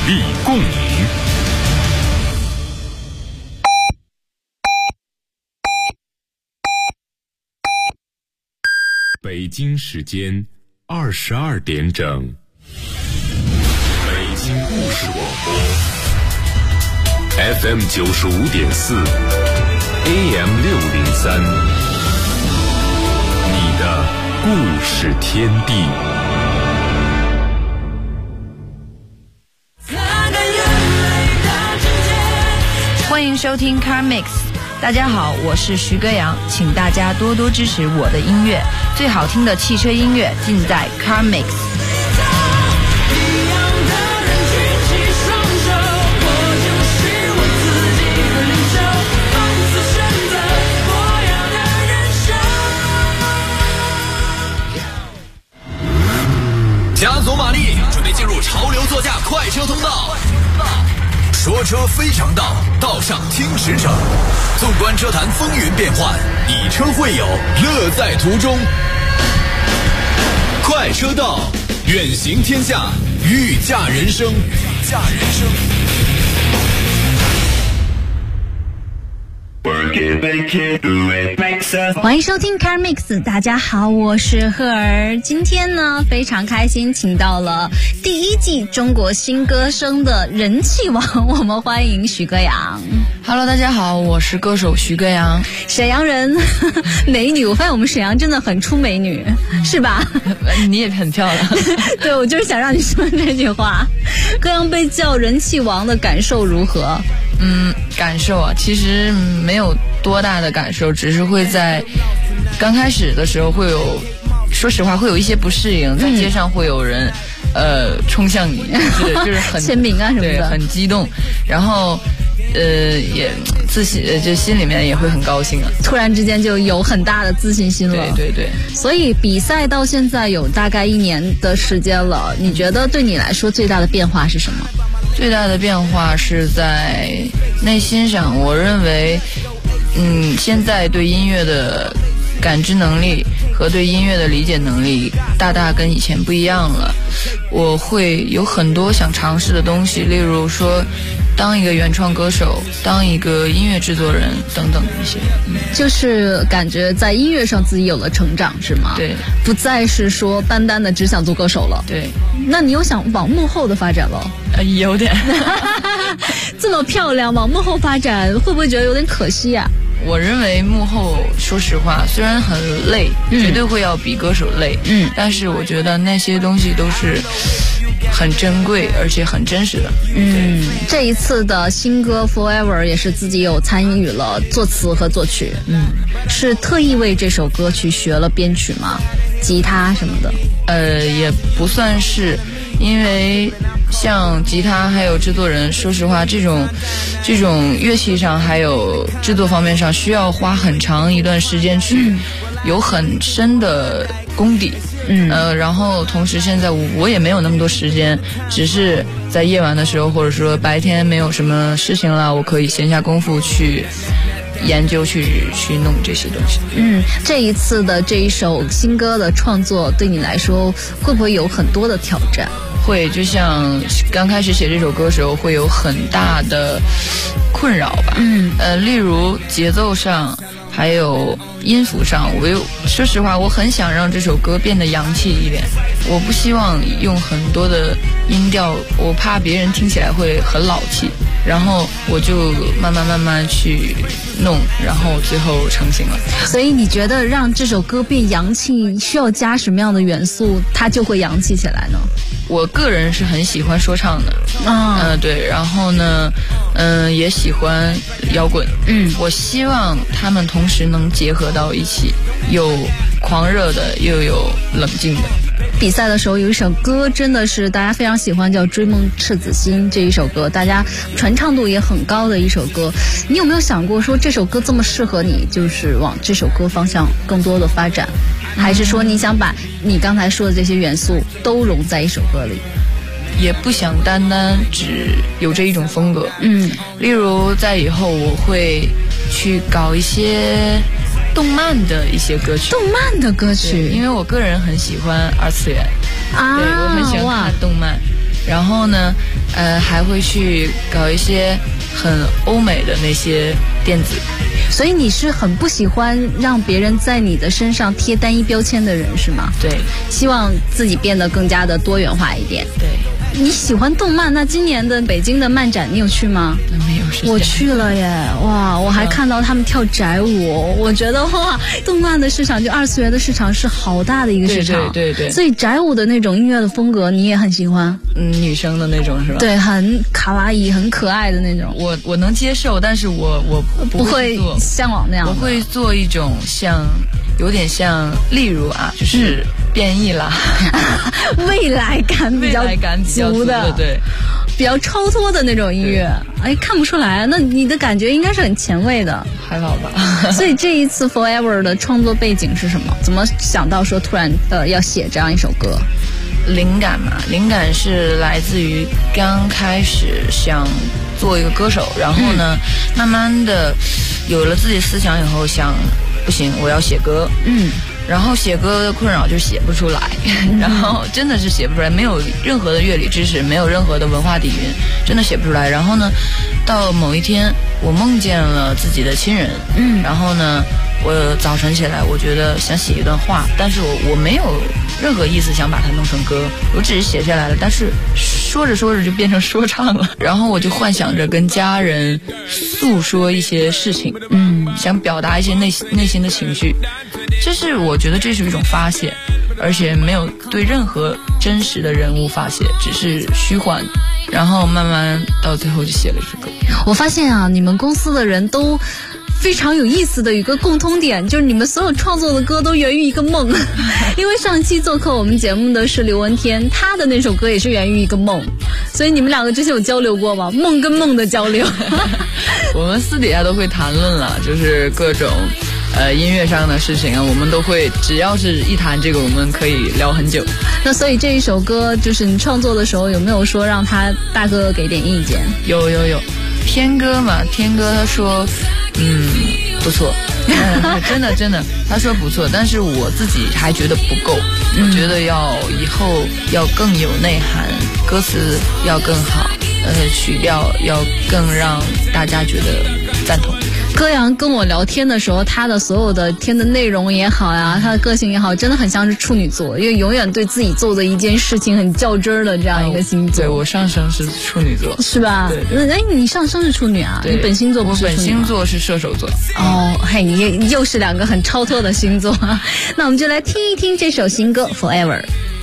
力共鸣。北京时间22点整，北京故事广播 FM 95.4 AM 603，你的故事天地。 欢迎收听 Car Mix， 大家好，我是徐歌阳，请大家多多支持我的音乐，最好听的汽车音乐尽在 Car Mix。 加足马力，准备进入潮流座驾快车通道。说车非常道，道上听驰骋。纵观车坛风云变幻，以车会友，乐在途中。快车道，远行天下，御驾人生。御驾人生。 欢迎收听 Car Mix， 大家好，我是赫儿。今天呢非常开心，请到了第一季中国新歌声的人气王，我们欢迎徐歌阳。 Hello， 大家好，我是歌手徐歌阳， 沈阳人，美女。我发现我们沈阳真的很出美女，是吧？ 你也很漂亮。 对，我就是想让你说这句话。歌阳被叫人气王的感受如何？ 感受啊，其实没有多大的感受，只是会在刚开始的时候会有，说实话会有一些不适应，在街上会有人冲向你，就是很签名啊什么的， 对，很激动，然后也自信，就心里面也会很高兴啊， 突然之间就有很大的自信心了。 对对对。 所以比赛到现在有大概1年的时间了，你觉得对你来说最大的变化是什么？ 最大的变化是在内心上，我认为现在对音乐的感知能力和对音乐的理解能力大大跟以前不一样了。我会有很多想尝试的东西，例如说当一个原创歌手，当一个音乐制作人等等一些。 就是感觉在音乐上自己有了成长，是吗？ 对，不再是说单单的只想做歌手了。 对。 那你有想往幕后的发展了？ 有点。 这么漂亮，往幕后发展会不会觉得有点可惜啊？ 我认为幕后，说实话，虽然很累，绝对会要比歌手累，但是我觉得那些东西都是很珍贵而且很真实的。 这一次的新歌 Forever 也是自己有参与了作词和作曲。是特意为这首歌去学了编曲吗？吉他什么的？ 也不算是，因为像吉他还有制作人，说实话，这种乐器上还有制作方面上需要花很长一段时间去有很深的功底。然后同时现在我也没有那么多时间，只是在夜晚的时候，或者说白天没有什么事情了，我可以闲下功夫去研究去弄这些东西。 这一次的这一首新歌的创作对你来说会不会有很多的挑战？ 会，就像刚开始写这首歌的时候会有很大的困扰吧。例如节奏上还有音符上，说实话我很想让这首歌变得洋气一点，我不希望用很多的音调，我怕别人听起来会很老气，然后我就慢慢去弄，然后最后成型了。 所以你觉得让这首歌变洋气需要加什么样的元素它就会洋气起来呢？ 我个人是很喜欢说唱的，对，然后呢，也喜欢摇滚，我希望他们同时能结合到一起，有狂热的，又有冷静的。 比赛的时候有一首歌真的是大家非常喜欢，叫《追梦赤子心》，这一首歌大家传唱度也很高的一首歌。你有没有想过说这首歌这么适合你，就是往这首歌方向更多的发展，还是说你想把你刚才说的这些元素都融在一首歌里？ 也不想单单只有这一种风格，例如在以后我会去搞一些动漫的一些歌曲。 动漫的歌曲， 因为我个人很喜欢二次元啊，对，我很喜欢看动漫。 然后呢，还会去搞一些很欧美的那些电子。 所以你是很不喜欢让别人在你的身上贴单一标签的人是吗？ 对， 希望自己变得更加的多元化一点。 对。 你喜欢动漫，那今年的北京的漫展你有去吗？ 没有时间。 我去了耶，哇！我还看到他们跳宅舞，我觉得哇，动漫的市场就二次元的市场是好大的一个市场。 对。 所以宅舞的那种音乐的风格你也很喜欢？ 女生的那种是吧？ 对，很卡哇伊、很可爱的那种。 我能接受，但是我不会向往那样。 我会做一种有点像，例如啊，就是变异啦， 未来感比较足的， 对， 比较超脱的那种音乐。哎，看不出来，那你的感觉应该是很前卫的， 还好吧？ 所以这一次 Forever 的创作背景是什么？怎么想到说突然要写这样一首歌？ 灵感是来自于刚开始想做一个歌手，然后呢，慢慢的有了自己思想以后，想不行，我要写歌。然后写歌的困扰就是写不出来，然后真的是写不出来，没有任何的乐理知识，没有任何的文化底蕴，真的写不出来。然后呢，到某一天我梦见了自己的亲人，然后呢，我早晨起来，我觉得想写一段话，但是我没有任何意思想把它弄成歌，我只是写下来了，但是说着说着就变成说唱了。然后我就幻想着跟家人诉说一些事情，想表达一些内心的情绪。我觉得这是一种发泄，而且没有对任何真实的人物发泄，只是虚幻，然后慢慢到最后就写了一首歌。 我发现啊，你们公司的人都非常有意思的一个共通点，就是你们所有创作的歌都源于一个梦。因为上期做客我们节目的是刘文天，他的那首歌也是源于一个梦，所以你们两个之前有交流过吗？梦跟梦的交流。 我们私底下都会谈论了，就是各种音乐上的事情啊，我们都会，只要是一谈这个，我们可以聊很久。 那所以这一首歌，就是你创作的时候，有没有说让他大哥给点意见？ 有。天哥嘛，天哥他说，不错，真的，他说不错，但是我自己还觉得不够，我觉得以后要更有内涵，歌词要更好，曲调要更让大家觉得赞同。 歌阳跟我聊天的时候，他的所有的天的内容也好呀，他的个性也好，真的很像是处女座，因为永远对自己做的一件事情很较真儿的这样一个星座。 对，我上升是处女座， 是吧？对。哎，你上升是处女啊？你本星座不是处女？ 我本星座是射手座。 哦，嘿，你又是两个很超脱的星座。那我们就来听一听这首新歌《Forever》。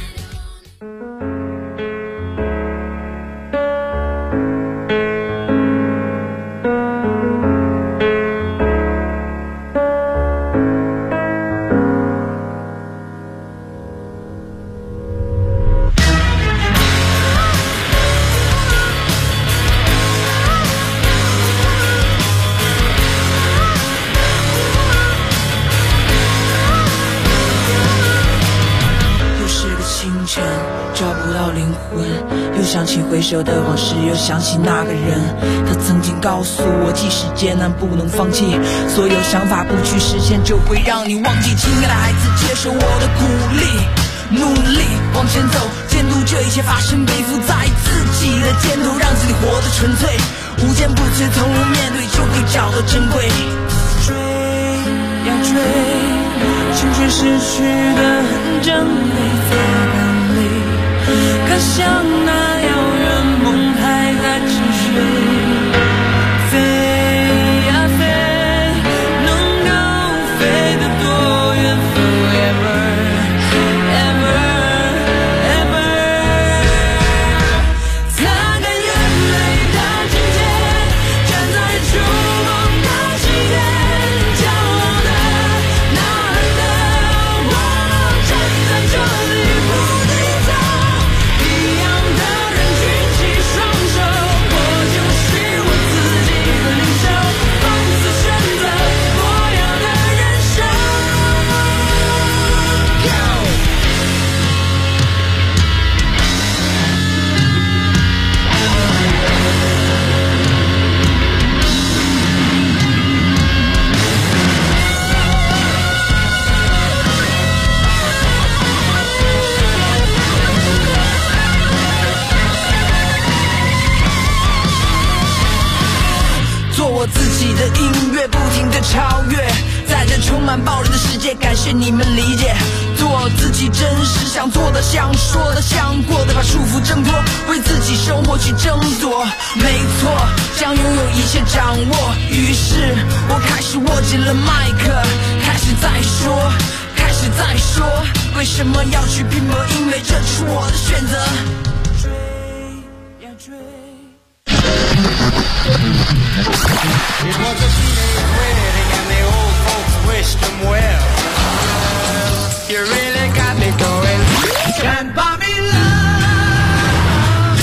想起回首的往事，又想起那个人，他曾经告诉我，即使艰难不能放弃，所有想法不去实现就会让你忘记。亲爱的孩子，接受我的鼓励，努力往前走，监督这一切发生，背负在自己的肩头，让自己活得纯粹，无坚不摧，从容面对就会找到珍贵。追呀追，青春逝去的很珍贵，在哪里看向那遥远梦还在沉睡，飞呀飞，能够飞得多远 Forever ever ever， 擦干眼泪的季节，站在触梦的起点，骄傲的呐喊的我，站在这里不低头，一样的人群超越，在这充满暴力的世界，感谢你们理解。做自己真实想做的、想说的、想过的，把束缚挣脱，为自己生活去争夺。没错，想拥有一切掌握。于是我开始握紧了麦克，开始再说，开始再说，为什么要去拼搏？因为这是我的选择。追呀追。 It was a teenage wedding and the old folks wished him well. You really got me going. Can't buy me love.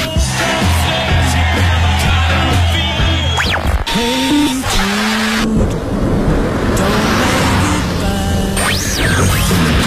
Hey Jude, don't make it bad.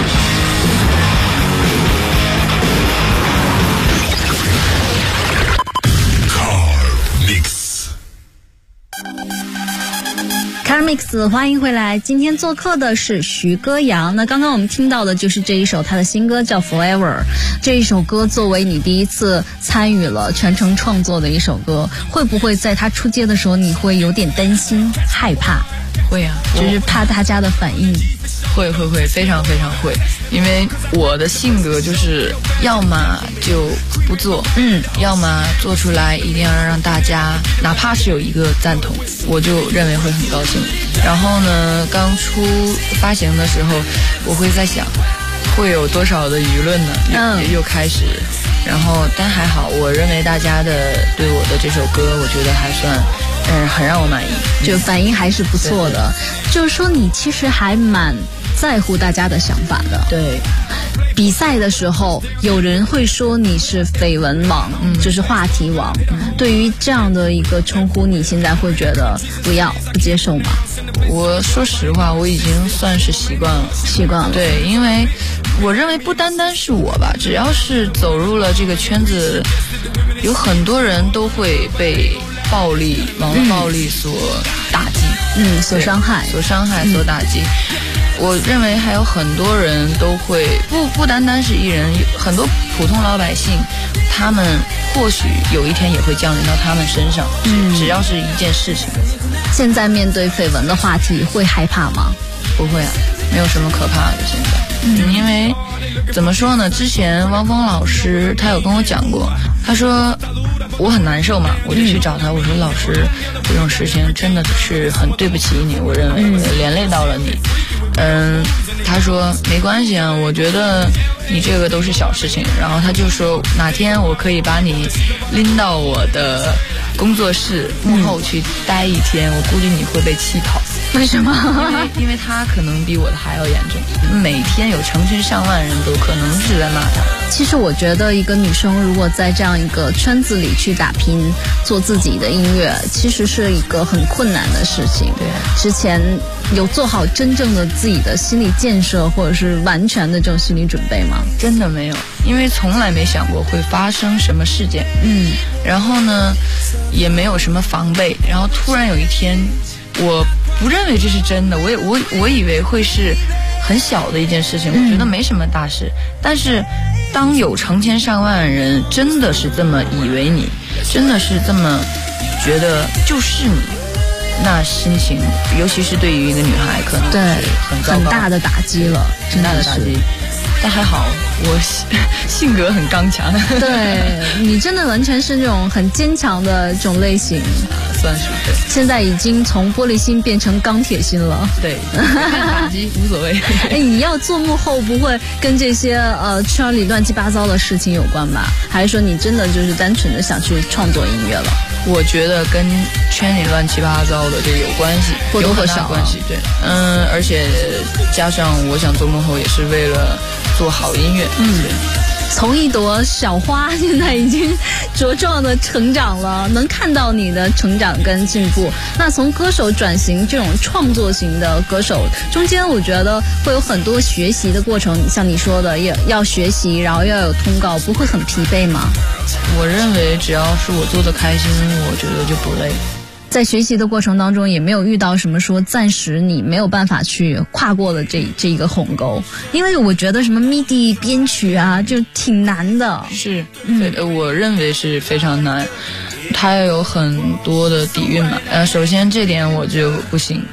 Carmix， 欢迎回来。今天做客的是徐歌阳。那刚刚我们听到的就是这一首他的新歌叫 Forever。这一首歌作为你第一次参与了全程创作的一首歌，会不会在他出街的时候你会有点担心害怕？ 会啊， 就是怕大家的反应。 会，非常非常会，因为我的性格就是要么就不做，要么做出来一定要让大家哪怕是有一个赞同，我就认为会很高兴。然后呢，刚出发行的时候，我会在想会有多少的舆论呢？又开始，然后但还好，我认为大家的对我的这首歌，我觉得还算很让我满意， 就反应还是不错的。就是说你其实还蛮在乎大家的想法的。 对， 比赛的时候有人会说你是绯闻王，就是话题王。对于这样的一个称呼，你现在会觉得不接受吗？ 我说实话，我已经算是习惯了。对，因为我认为不单单是我吧，只要是走入了这个圈子，有很多人都会被暴力、网络暴力所打击， 所伤害、 所打击。我认为还有很多人都会不单单是艺人，很多普通老百姓，他们或许有一天也会降临到他们身上，只要是一件事情。 现在面对绯闻的话题会害怕吗？ 不会啊，没有什么可怕的现在。因为怎么说呢，之前汪峰老师他有跟我讲过，他说我很难受嘛，我就去找他，我说老师，这种事情真的是很对不起你，我认为连累到了你。他说没关系啊，我觉得你这个都是小事情。然后他就说哪天我可以把你拎到我的工作室幕后去待一天，我估计你会被气跑。 为什么？ 因为他可能比我的还要严重，每天有成群上万人都可能是在骂他。 其实我觉得一个女生如果在这样一个圈子里去打拼，做自己的音乐，其实是一个很困难的事情。 对， 之前有做好真正的自己的心理建设，或者是完全的这种心理准备吗？ 真的没有，因为从来没想过会发生什么事件。然后呢，也没有什么防备。然后突然有一天，我不认为这是真的，我以为会是很小的一件事情，我觉得没什么大事。但是当有成千上万人真的是这么以为你，真的是这么觉得就是你，那心情，尤其是对于一个女孩，可能是很大的打击了， 很大的打击。但还好，我性格很刚强。 对，你真的完全是那种很坚强的这种类型， 算是对。 现在已经从玻璃心变成钢铁心了。 对，打击无所谓。 你要做幕后，不会跟这些圈里乱七八糟的事情有关吧？还是说你真的就是单纯的想去创作音乐了？ 我觉得跟圈里乱七八糟的这个有关系， 或多或少关系。对，而且加上我想做幕后，也是为了做好音乐。 从一朵小花现在已经茁壮的成长了，能看到你的成长跟进步。那从歌手转型这种创作型的歌手中间，我觉得会有很多学习的过程，像你说的要学习，然后要有通告，不会很疲惫吗？ 我认为只要是我做的开心，我觉得就不累。 在学习的过程当中，也没有遇到什么说暂时你没有办法去跨过的这一个鸿沟，因为我觉得什么 MIDI 编曲啊，就挺难的。 是，我认为是非常难，它要有很多的底蕴嘛。首先这点我就不行，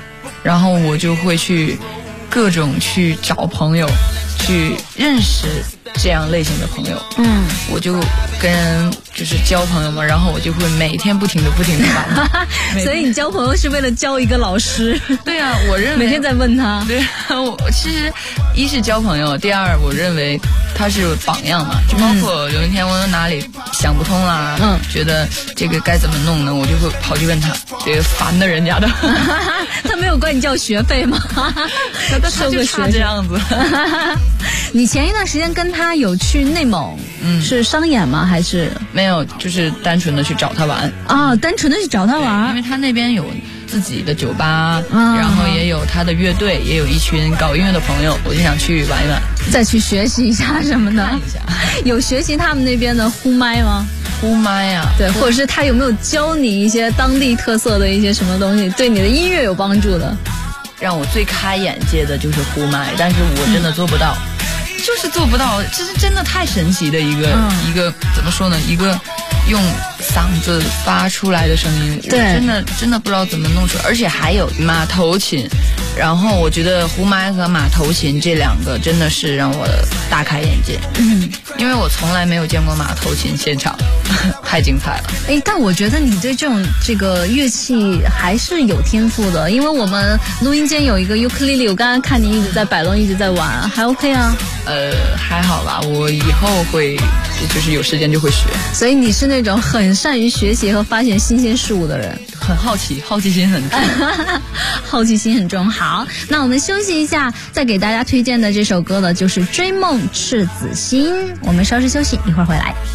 然后我就会去各种去找朋友，去认识这样类型的朋友。我就跟人就是交朋友嘛，然后我就会每天不停的玩。 所以你交朋友是为了交一个老师？ 对啊，我认为每天在问他。 对，我其实一是交朋友，第二我认为他是榜样嘛，就包括有一天我哪里想不通啦，觉得这个该怎么弄呢，我就会跑去问他，这个烦的人家的。 他没有管你交学费吗？ 他就差这样子。 你前一段时间跟他有去内蒙，是商演吗？还是没有？就是单纯的去找他玩啊，单纯的去找他玩， 因为他那边有自己的酒吧，然后也有他的乐队，也有一群搞音乐的朋友，我就想去玩一玩， 再去学习一下什么的。有学习他们那边的呼麦吗？ 呼麦呀， 对，或者是他有没有教你一些当地特色的一些什么东西，对你的音乐有帮助的？ 让我最开眼界的就是呼麦，但是我真的做不到，就是做不到，这是真的太神奇的一个怎么说呢？一个用嗓子发出来的声音，我真的不知道怎么弄出来，而且还有马头琴，然后我觉得呼麦和马头琴这两个真的是让我大开眼界，因为我从来没有见过马头琴现场，太精彩了。 但我觉得你对这个乐器还是有天赋的，因为我们录音间有一个尤克里里，我刚刚看你一直在摆弄，一直在玩，还 OK 啊？ 还好吧，我以后会就是有时间就会学。 所以你是那种很善于学习和发现新鲜事物的人， 很好奇，好奇心很重。 好奇心很重。好，那我们休息一下，再给大家推荐的这首歌呢，就是《追梦赤子心》。我们稍事休息，一会儿回来。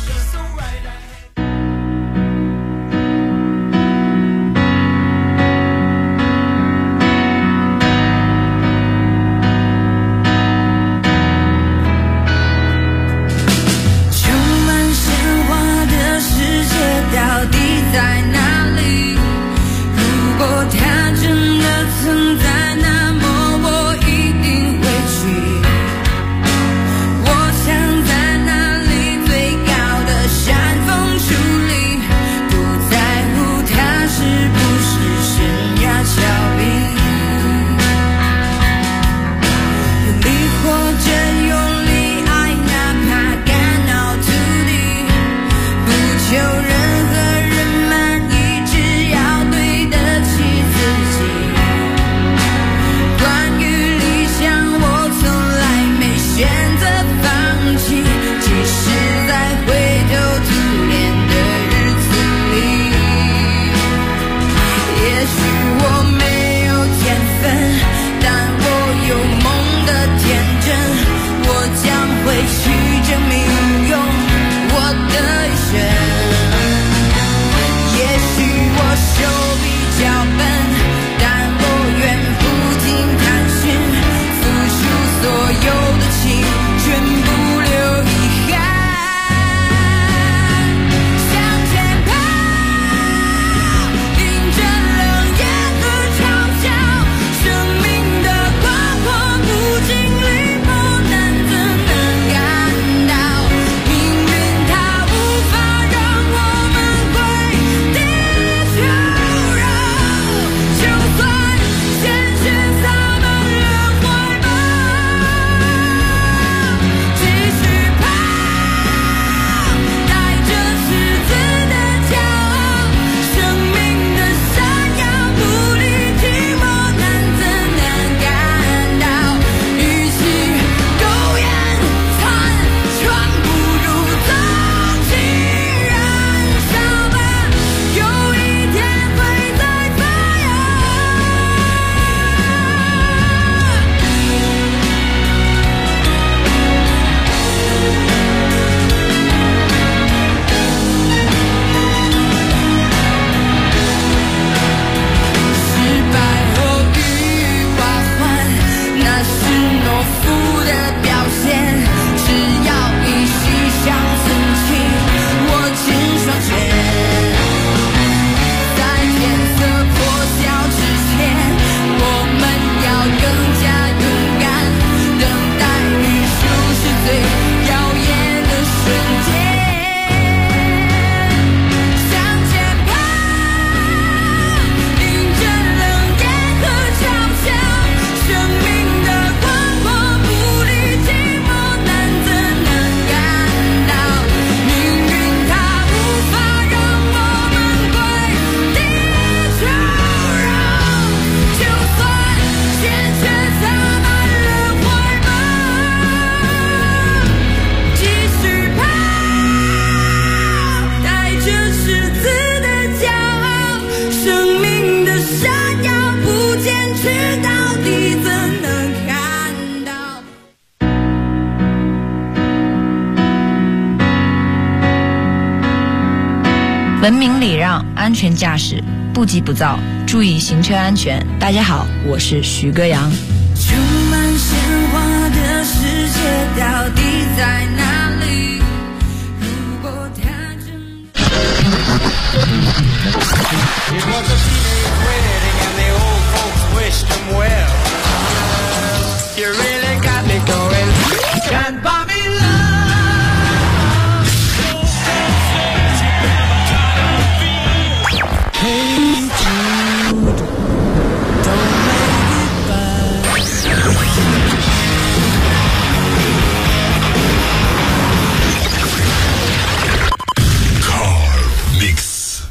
我想在那里最高的文明礼让，安全驾驶，不急不躁，注意行车安全。大家好，我是徐歌阳。 充满鲜花的世界到底在哪里？如果它真 It was a teenage wedding and the old folks wished him well. You really got me going. Can't buy me love. Hey Jude, don't make it bad. Car Mix。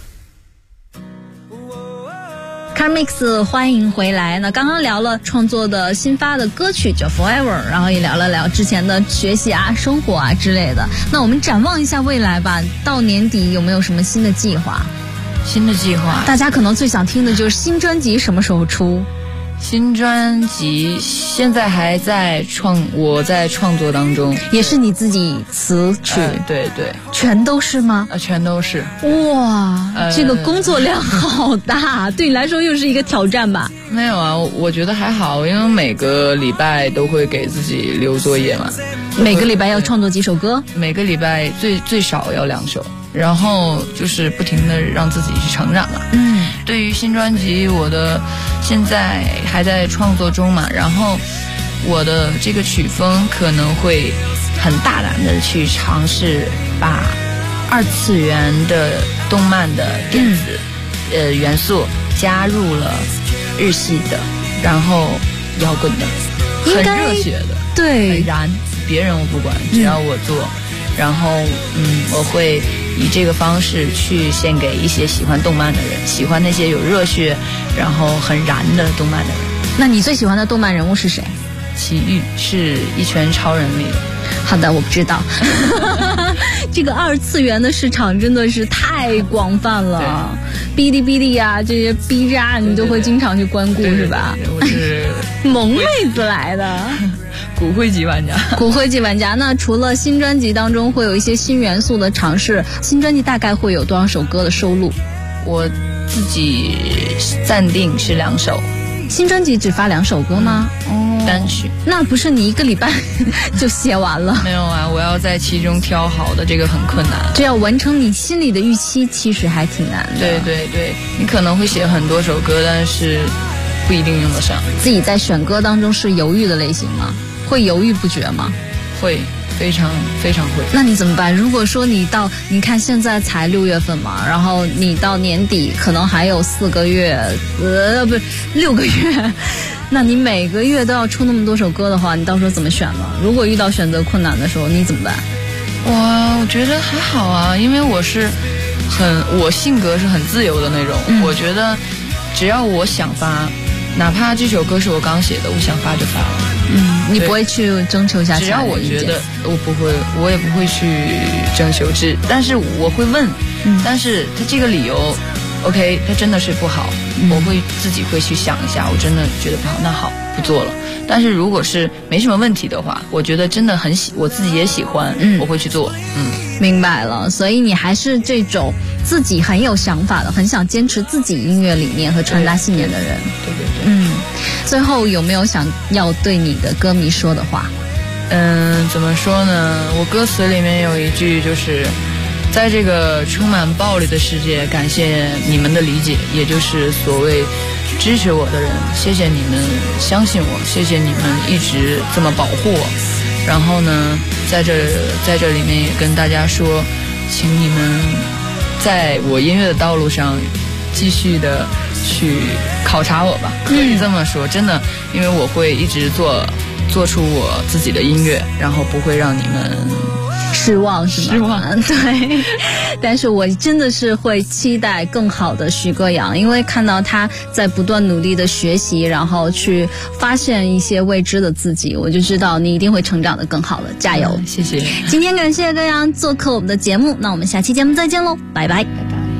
Carmix 欢迎回来。那刚刚聊了创作的新发的歌曲叫 Forever， 然后也聊了聊之前的学习啊、生活啊之类的。那我们展望一下未来吧，到年底有没有什么新的计划？ 新的计划， 大家可能最想听的就是新专辑什么时候出？ 新专辑现在还在我在创作当中， 也是你自己词曲？ 对对， 全都是吗？ 全都是。 哇，这个工作量好大，对你来说又是一个挑战吧？ 没有啊，我觉得还好，因为每个礼拜都会给自己留作业嘛。 每个礼拜要创作几首歌？ 每个礼拜最少要2首，然后就是不停的让自己去成长嘛。对于新专辑，我的现在还在创作中嘛，然后我的这个曲风可能会很大胆的去尝试把2次元的动漫的电子元素加入了日系的，然后摇滚的，很热血的， 对， 很燃，别人我不管，只要我做。然后我会以这个方式去献给一些喜欢动漫的人，喜欢那些有热血然后很燃的动漫的人。 那你最喜欢的动漫人物是谁？ 奇遇，是一拳超人里的。 好的，我不知道。这个2次元的市场真的是太广泛了，哔哩哔哩呀，这些 B 站你都会经常去光顾，是吧？ 我是萌妹子来的。 骨灰级玩家。 骨灰级玩家。那除了新专辑当中会有一些新元素的尝试，新专辑大概会有多少首歌的收录？ 我自己暂定是2首。 新专辑只发2首歌吗？ 单曲。 那不是你1个礼拜就写完了？ 没有啊，我要在其中挑好的，这个很困难。 这要完成你心里的预期，其实还挺难的。 对对对，你可能会写很多首歌，但是不一定用得上。 自己在选歌当中是犹豫的类型吗？会犹豫不决吗？ 会，非常非常会。 那你怎么办？如果说你看现在才6月份嘛，然后你到年底可能还有4个月，不是6个月，那你每个月都要出那么多首歌的话，你到时候怎么选呢？如果遇到选择困难的时候，你怎么办？ 我觉得还好啊，因为我性格是很自由的那种，我觉得只要我想发，哪怕这首歌是我刚写的，我想发就发了。 你不会去征求一下其他人的意见？ 只要我觉得我不会，我也不会去征求但是我会问，但是他这个理由 OK， 他真的是不好，我会自己会去想一下，我真的觉得不好，那好，不做了。但是如果是没什么问题的话，我觉得真的我自己也喜欢，我会去做。 明白了，所以你还是这种自己很有想法的，很想坚持自己音乐理念和传达信念的人。 对对对。 最后有没有想要对你的歌迷说的话？ 怎么说呢？我歌词里面有一句就是在这个充满暴力的世界，感谢你们的理解，也就是所谓支持我的人，谢谢你们相信我，谢谢你们一直这么保护我。然后呢，在这里面也跟大家说，请你们在我音乐的道路上继续的去考察我吧，可以这么说，真的，因为我会一直做出我自己的音乐，然后不会让你们失望，是吗？ 失望， 对。但是我真的是会期待更好的徐歌阳，因为看到他在不断努力的学习，然后去发现一些未知的自己，我就知道你一定会成长得更好的，加油！ 谢谢。 今天感谢歌阳做客我们的节目，那我们下期节目再见喽，拜拜。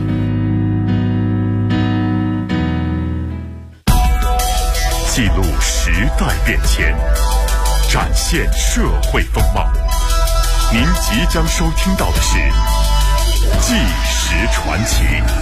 记录时代变迁，展现社会风貌。您即将收听到的是纪实传奇。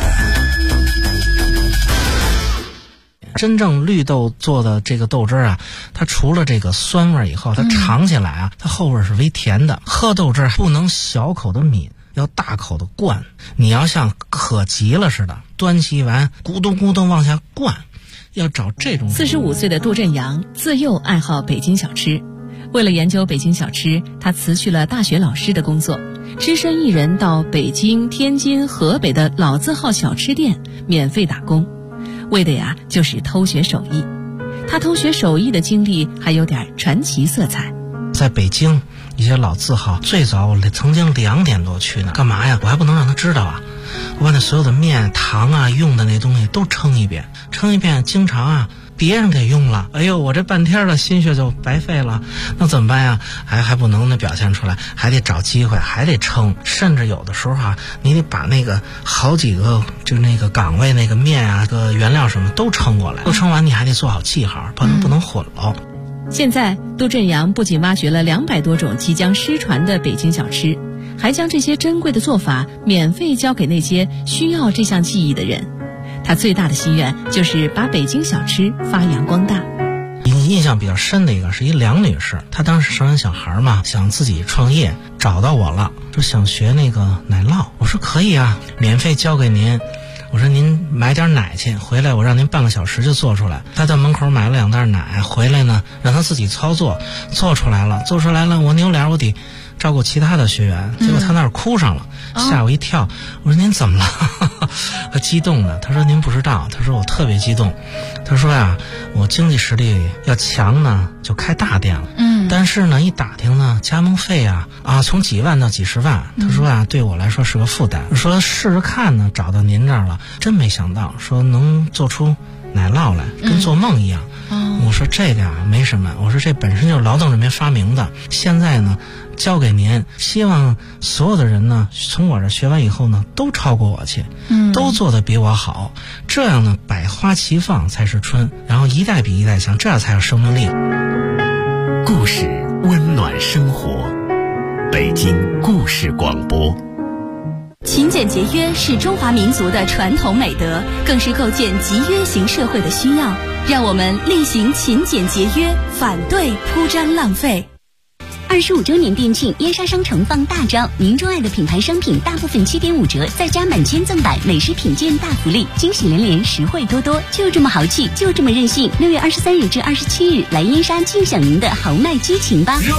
真正绿豆做的这个豆汁啊，它除了这个酸味以后，它尝起来啊，它后味是微甜的。喝豆汁不能小口的抿，要大口的灌。你要像渴急了似的，端起碗咕咚咕咚往下灌，要找这种。 45岁的杜振阳自幼爱好北京小吃，为了研究北京小吃，他辞去了大学老师的工作，只身一人到北京、天津、河北的老字号小吃店免费打工，为的呀就是偷学手艺。他偷学手艺的经历还有点传奇色彩。 在北京一些老字号，最早我曾经2点多去呢，干嘛呀？我还不能让他知道啊！我把那所有的面、糖啊、用的那东西都称一遍，经常啊别人给用了，哎呦，我这半天的心血就白费了，那怎么办呀？还不能表现出来，还得找机会，还得称，甚至有的时候啊，你得把那个好几个就那个岗位那个面啊、个原料什么都称过来，都称完你还得做好记号，不能混了。 现在杜振阳不仅挖掘了200多种即将失传的北京小吃，还将这些珍贵的做法免费教给那些需要这项技艺的人。他最大的心愿就是把北京小吃发扬光大。 印象比较深的一个是一梁女士，她当时生完小孩嘛，想自己创业，找到我了，说想学那个奶酪。我说可以啊，免费教给您。我说您买点奶去，回来我让您半个小时就做出来。他在门口买了2袋奶，回来呢让他自己操作，做出来了，我扭脸我得照顾其他的学员，结果他那儿哭上了，吓我一跳。我说您怎么了？他激动的，他说您不知道，他说我特别激动，他说呀，我经济实力要强呢就开大店了，但是呢一打听呢加盟费啊从几万到几十万，他说啊对我来说是个负担，说试试看呢，找到您这儿了，真没想到说能做出奶酪来，跟做梦一样。我说这个啊没什么，我说这本身就是劳动人民发明的，现在呢交给您，希望所有的人呢从我这学完以后呢都超过我去，都做得比我好，这样呢百花齐放才是春，然后一代比一代强，这样才有生命力。 故事温暖生活，北京故事广播。 勤俭节约是中华民族的传统美德，更是构建集约型社会的需要。让我们力行勤俭节约，反对铺张浪费。25周年店庆，燕莎商城放大招，您钟爱的品牌商品大部分7.5折，再加满千赠百，美食品鉴大福利，惊喜连连，实惠多多，就这么豪气，就这么任性。6月23日至27日，来燕莎尽享您的豪迈激情吧！ 热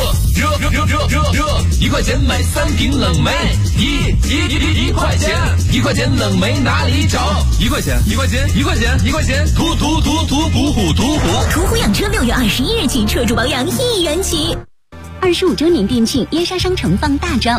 ！1块钱买3瓶冷梅，一块钱，1块钱冷梅哪里找？1块钱，图途虎养车6月21日起，车主保养1元起。25周年店庆，燕莎商城放大招，